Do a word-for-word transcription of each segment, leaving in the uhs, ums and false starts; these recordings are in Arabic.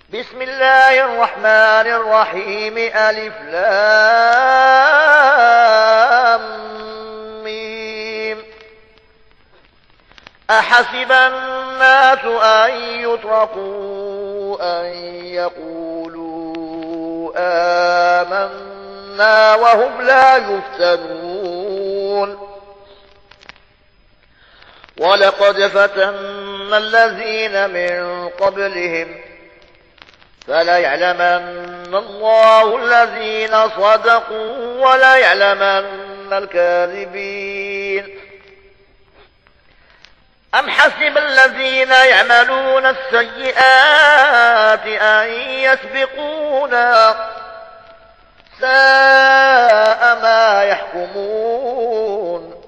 بسم الله الرحمن الرحيم. ألف لام ميم. أحسب الناس أن يتركوا أن يقولوا آمنا وهم لا يفتنون. ولقد فتنا الذين من قبلهم فليعلمن الله الذين صدقوا وليعلمن الكاذبين. أم حسب الذين يعملون السيئات أن يسبقونا ساء ما يحكمون.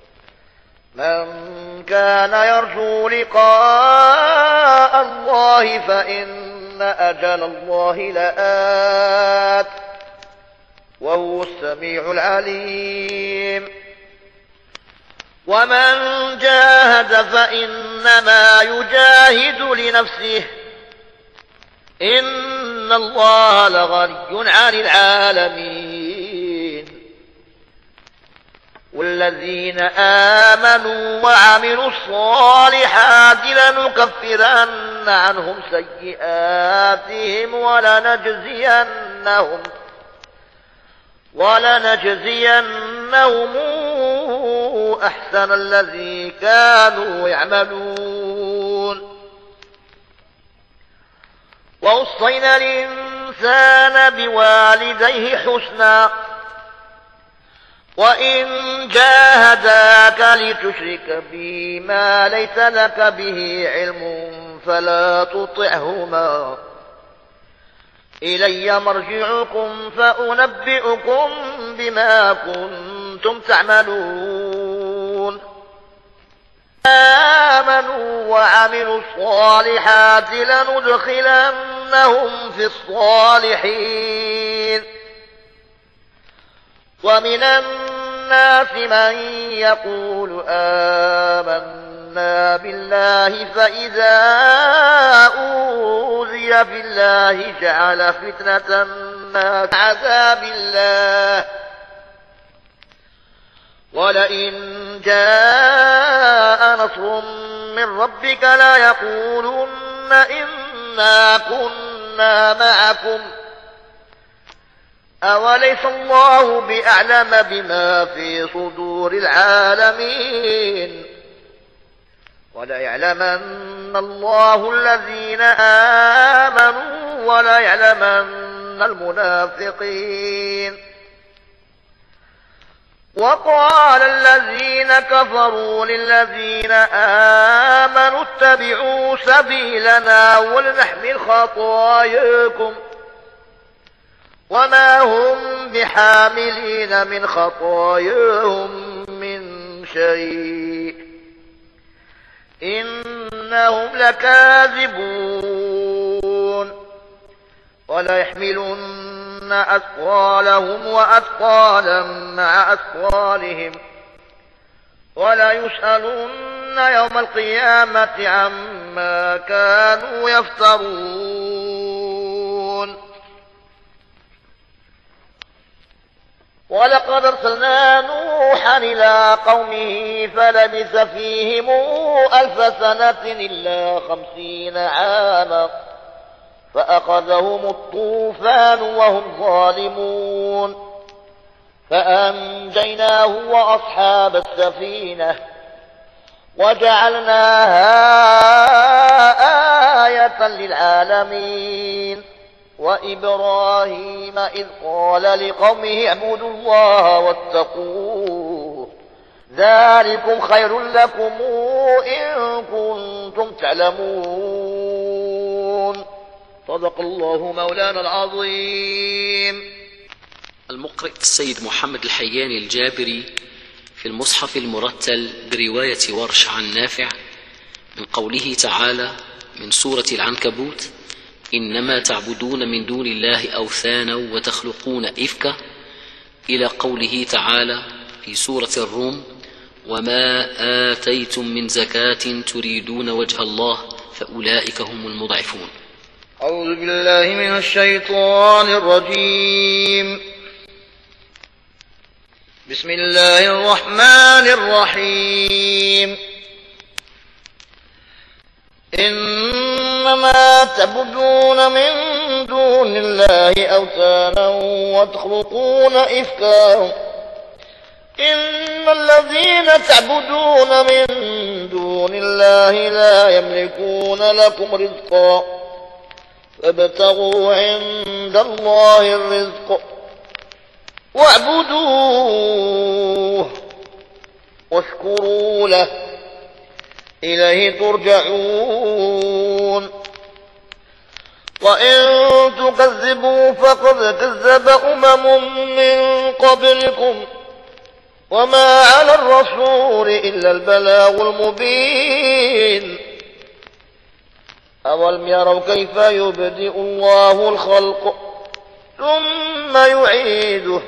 من كان يرجو لقاء الله فإن أجل الله لآت وهو السميع العليم. ومن جاهد فإنما يجاهد لنفسه إن الله لغني عن العالمين. والذين آمنوا وعملوا الصالحات لنكفرن عنهم سيئاتهم ولنجزينهم ولنجزينهم أحسن الذي كانوا يعملون. ووصينا الإنسان بوالديه حسنا وإن جاهداك لتشرك بي ما ليس لك به علم فلا تطعهما إلي مرجعكم فأنبئكم بما كنتم تعملون. آمنوا وعملوا الصالحات لندخلنهم في الصالحين. ومن الناس من يقول آمنا بالله فإذا أوذي في الله جعل فتنة الناس عذاب الله ولئن جاء نصر من ربك لا يقولن إنا كنا معكم أوليس الله بأعلم بما في صدور العالمين. وليعلمن الله الذين آمنوا وليعلمن المنافقين. وقال الذين كفروا للذين آمنوا اتبعوا سبيلنا ولنحمل خطاياكم وما هم بحاملين من خطاياهم من شيء إنهم لكاذبون. وليحملن أثقالهم وأثقالا مع أثقالهم وليسألن يوم القيامة عما كانوا يفترون. ولقد أرسلنا نوحا إلى قومه فلبث فيهم ألف سنة إلا خمسين عاما فأخذهم الطوفان وهم ظالمون فأنجيناه وأصحاب السفينة وجعلناها آية للعالمين. وإبراهيم إذ قال لقومه اعبدوا الله واتقوه ذلكم خير لكم إن كنتم تعلمون. صدق الله مولانا العظيم. المقرئ السيد محمد الحياني الجابري في المصحف المرتل برواية ورش عن نافع من قوله تعالى من سورة العنكبوت إنما تعبدون من دون الله أوثانا وتخلقون إفكا إلى قوله تعالى في سورة الروم وما آتيتم من زكاة تريدون وجه الله فأولئك هم المضعفون. أعوذ بالله من الشيطان الرجيم. بسم الله الرحمن الرحيم. إنما تعبدون من دون الله أوثانا وتخلقون إفكا إن الذين تعبدون من دون الله لا يملكون لكم رزقا فابتغوا عند الله الرزق واعبدوه واشكروا له إليه ترجعون. وإن تكذبوا فقد كذب أمم من قبلكم وما على الرسول إلا البلاغ المبين. أولم يروا كيف يبدئ الله الخلق ثم يعيده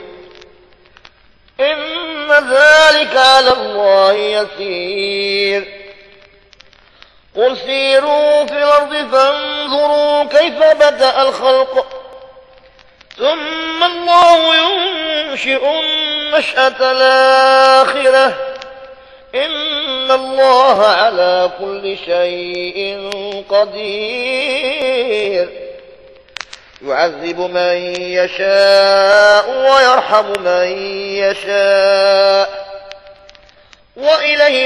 إن ذلك على الله يسير. قل سيروا في الأرض فانظروا كيف بدأ الخلق ثم الله ينشئ النشأة الآخرة إن الله على كل شيء قدير. يعذب من يشاء ويرحم من يشاء وإليه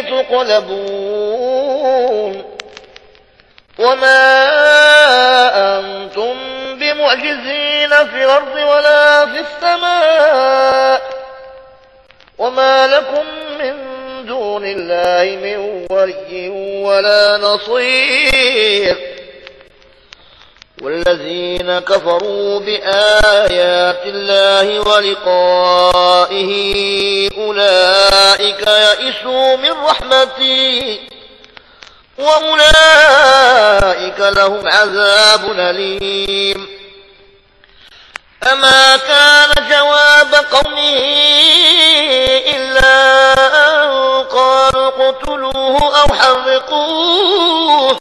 تقلبون. وما أنتم بمعجزين في الأرض ولا في السماء وما لكم من دون الله من ولي ولا نصير. والذين كفروا بآيات الله ولقائه أولئك يئسوا من رحمتي وأولئك لهم عذاب أليم. أما كان جواب قومه إلا أن قالوا اقتلوه أو حرقوه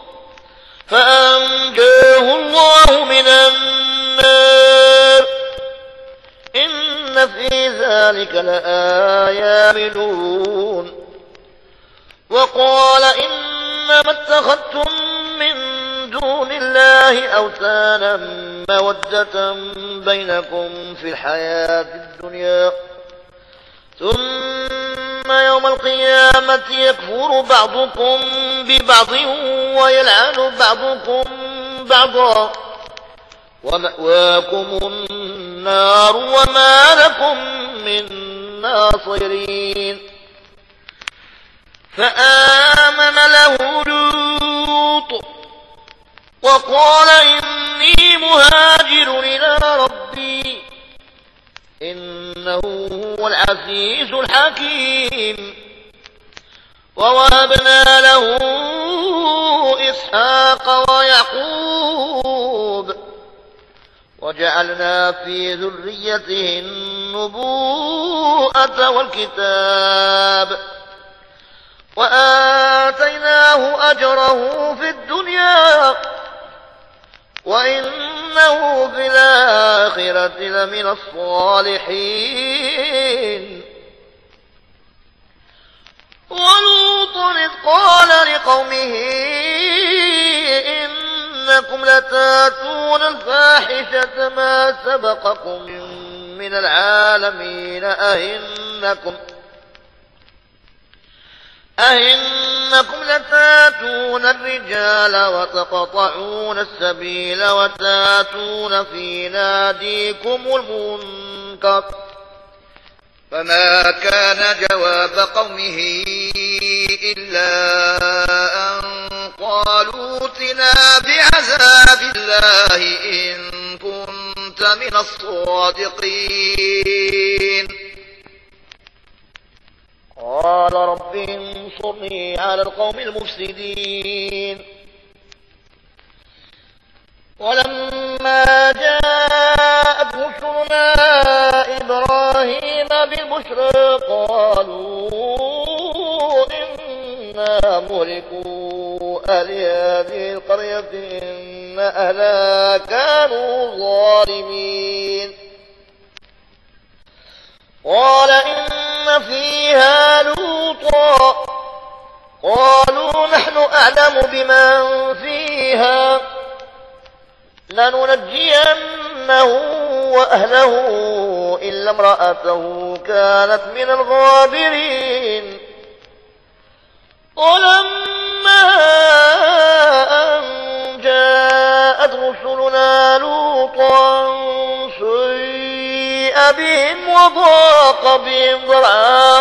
فأنجاه الله من النار إن في ذلك لآيات للمؤمنين. وقال إنما اتخذتم من دون الله أوثانا مودة بينكم في الحياة الدنيا ثم يوم القيامة يكفر بعضكم ببعض ويلعن بعضكم بعضا ومأواكم النار وما لكم من ناصرين. فآمن له لوط وقال إني مهاجر إلى ربي إنه هو العزيز الحكيم. ووهبنا له إسحاق ويعقوب وجعلنا في ذريته النبوءة والكتاب وآتيناه أجره في الدنيا وإنه في الآخرة لمن الصالحين. ولوط إذ قال لقومه إنكم لتاتون الفاحشة ما سبقكم من العالمين أئنكم أئنكم لتاتون الرجال وتقطعون السبيل وتاتون في ناديكم المنكر. فما كان جواب قومه إلا أن قالوا ائتنا بعذاب الله إن كنت من الصادقين. قال رب انصرني على القوم المفسدين. ولما جاءت رسلنا إبراهيم بالبشرى قالوا إنا مهلكو أهل هذه القرية إن أهلها كانوا ظالمين. قال إن فيها لوطا قالوا نحن أعلم بمن فيها لننجينه وأهله إلا امرأته كانت من الغابرين. ولما أن جاءت رسلنا لوطا سيء بهم وضاق بهم ذرعا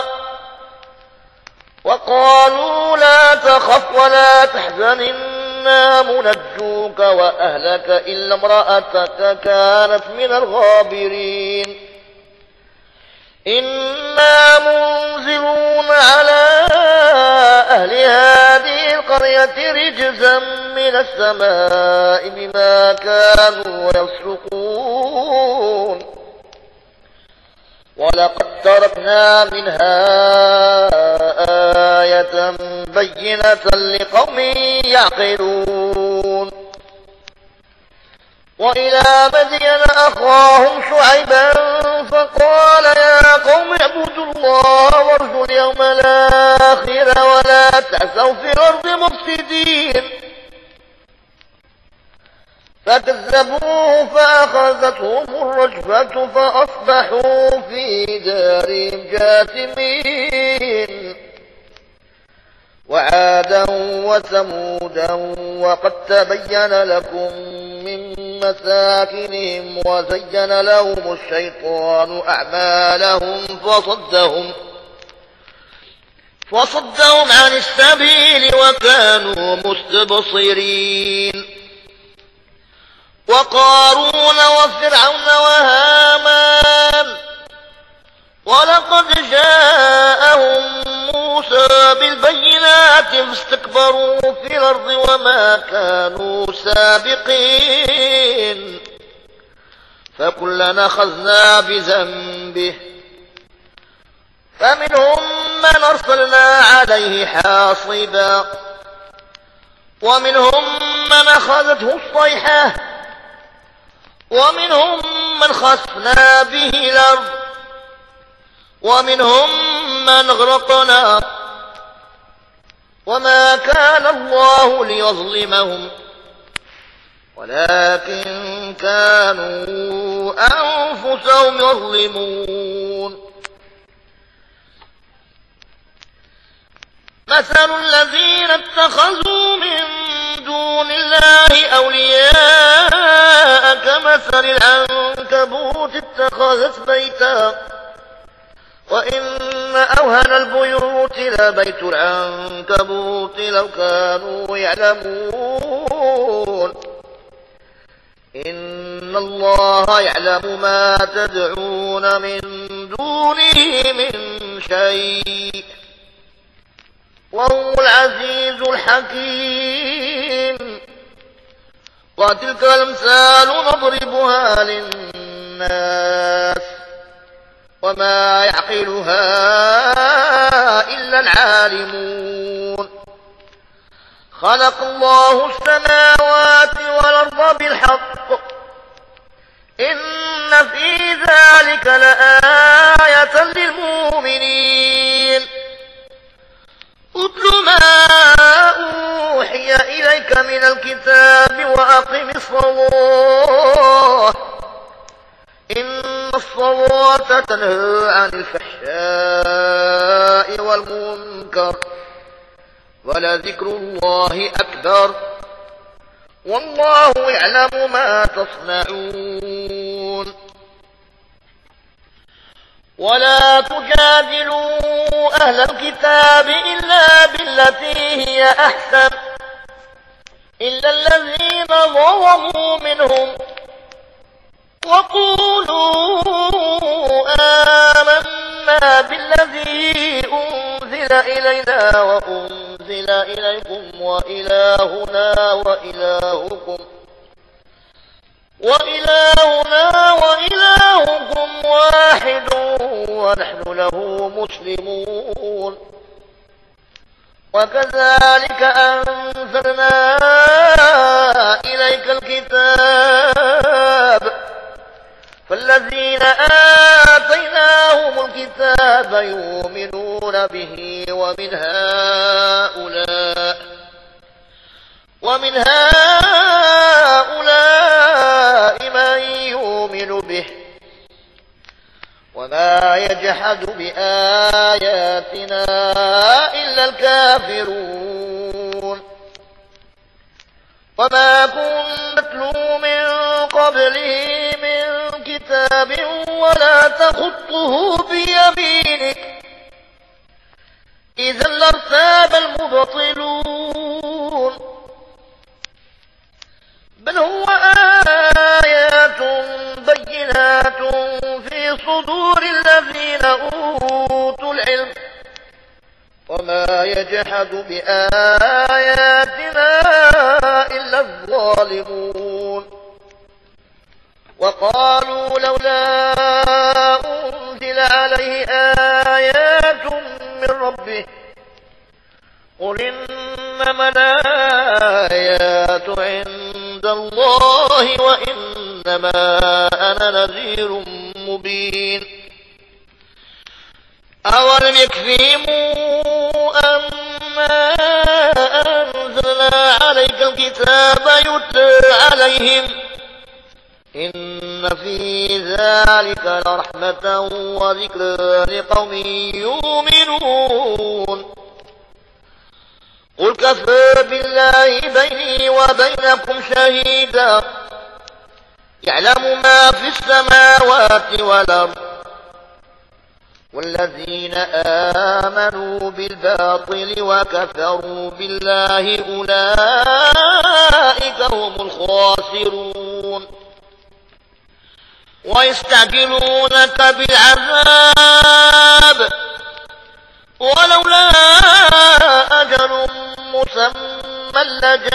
وقالوا لا تخف ولا تحزن إنا منجوك وأهلك إلا امرأتك كانت من الغابرين. إنا منزلون على أهل هذه القرية رجزا من السماء بما كانوا يفسقون. ولقد تركنا منها آية بينة لقوم يعقلون. وإلى مدين أخاهم شعيبا فقال يا قوم اعبدوا الله وارجوا اليوم الآخر ولا تعثوا في الأرض مفسدين. فكذبوه فأخذتهم الرجفة فأصبحوا في دارهم جاثمين. وعادا وثمودا وقد تبين لكم من مساكنهم وزين لهم الشيطان أعمالهم فصدهم فصدهم عن السبيل وكانوا مستبصرين. وقارون وفرعون وهامان ولقد جاءهم موسى بالبينات فاستكبروا في الأرض وما كانوا سابقين. فكلنا أخذنا بذنبه فمنهم من أرسلنا عليه حاصبا ومنهم من أخذته الصيحة ومنهم من خسفنا به الأرض ومنهم من أغرقنا وما كان الله ليظلمهم ولكن كانوا أنفسهم يظلمون. مثل الذين اتخذوا من دون الله أولياء كمثل العنكبوت اتخذت بيتا وإن أوهن البيوت لبيت العنكبوت لو كانوا يعلمون. إن الله يعلم ما تدعون من دونه من شيء وهو العزيز الحكيم. وتلك الأمثال نضربها للناس وما يعقلها إلا العالمون. خلق الله السماوات والأرض بالحق إن في ذلك لآية للمؤمنين. اتل ما أوحي إليك من الكتاب وأقم الصلاة إن الصلاة تنهى عن الفحشاء والمنكر ولذكر الله أكبر والله يعلم ما تصنعون. ولا تجادلوا أهل الكتاب إلا بالتي هي أحسن إلا الذين ظلموا منهم وقولوا آمنا بالذي أنزل إلينا وأنزل إليكم وإلهنا وإلهكم وإلهنا وإلهكم واحد ونحن له مسلمون. وكذلك أنزلنا إليك الكتاب فالذين آتيناهم الكتاب يؤمنون به ومن هؤلاء ومن هؤلاء من يؤمن به وما يجحد بآياتنا إلا الكافرون وما كنت تتلو من قبله من كتاب ولا تخطه بيمينك إذا لارتاب المبطلون بل هو آيات بينات في صدور الذين أوتوا العلم وما يجحد بآياتنا إلا الظالمون وقالوا لولا أنزل عليه آيات من ربه قل إنما الآيات عند الله وإنما أنا نذير مبين أولم يكفهم أما أنزلنا عليك الكتاب يتلى عليهم إن في ذلك لرحمة وذكرى لقوم يؤمنون قل كفى بالله بيني وبينكم شهيدا يعلم ما في السماوات والأرض والذين آمنوا بالباطل وكفروا بالله أولئك هم الخاسرون ويستعجلونك بالعذاب ولولا أجل مسمى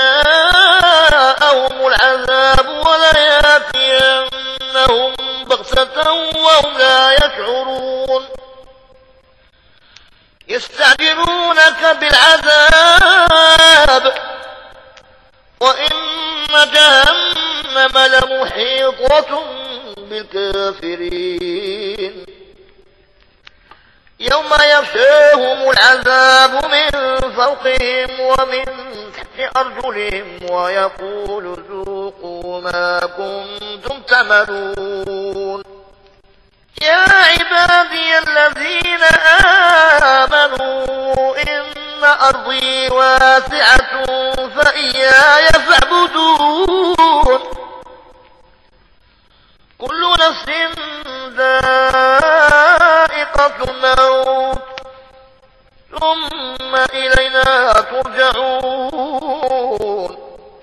لجاءهم العذاب وليأتينهم بغتة وهم لا يشعرون يستعجلونك بالعذاب وإن جهنم لمحيطة بالكافرين يوم يغشاهم العذاب من فوقهم ومن تحت أرجلهم ويقول ذوقوا ما كنتم تعملون يا عبادي الذين آمنوا إن أرضي واسعة فإياي فاعبدون كل نفس ذائقة الموت ثم إلينا ترجعون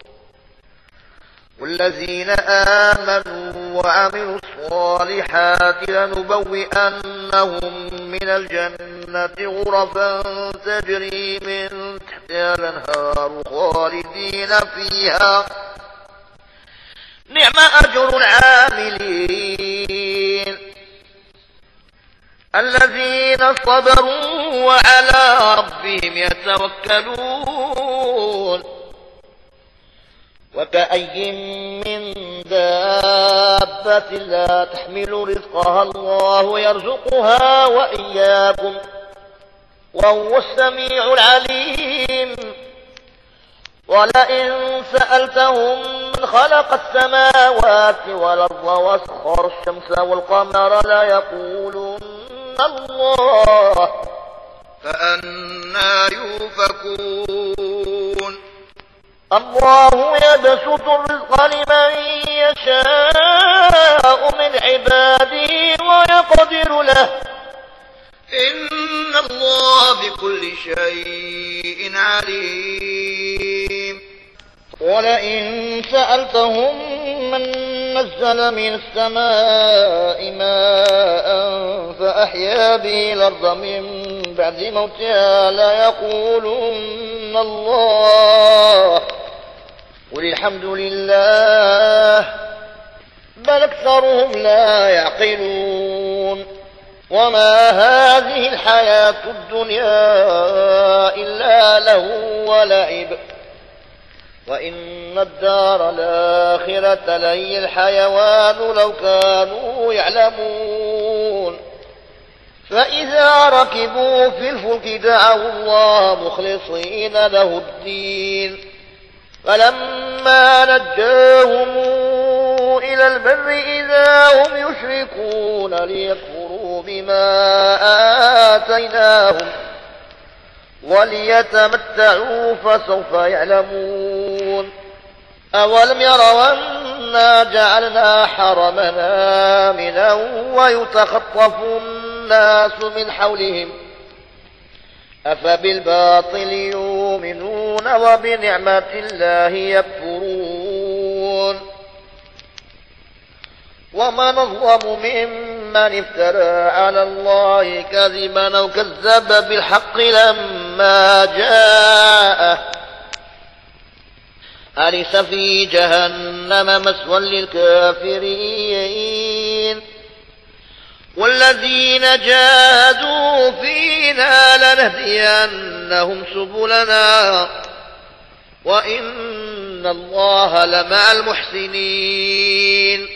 والذين آمنوا وعملوا الصالحات لنبوئنهم من الجنة غرفا تجري من تحتها الأنهار خالدين فيها نعم أجر العاملين الذين صبروا وعلى ربهم يتوكلون وكأي من دابة لا تحمل رزقها الله يرزقها وإياكم وهو السميع العليم ولئن سألتهم من خلق السماوات والأرض وسخر الشمس والقمر ليقولن الله فأنى يؤفكون الله يبسط الرزق لمن يشاء من عباده ويقدر له إن الله بكل شيء عليم ولئن سألتهم من نزل من السماء ماء فأحيا به الأرض من بعد موتها ليقولن الله قل الحمد لله بل أكثرهم لا يعقلون وما هذه الحياة الدنيا إلا لهو ولعب وإن الدار الآخرة لهي الحيوان لو كانوا يعلمون فإذا ركبوا في الفلك دعوا الله مخلصين له الدين فلما نجاهم إلى البر إذا هم يشركون ليكفروا بما آتيناهم وليتمتعوا فسوف يعلمون أولم يروا أنا جعلنا حرمنا آمنا ويتخطف الناس من حولهم أفبالباطل يؤمنون وبنعمة الله يكفرون ومن أظلم ممن افترى على الله كذبا أو كذب بالحق لما جاءه أليس في جهنم مثوى للكافرين والذين جاهدوا فينا لنهدينهم سبلنا وإن الله لمع المحسنين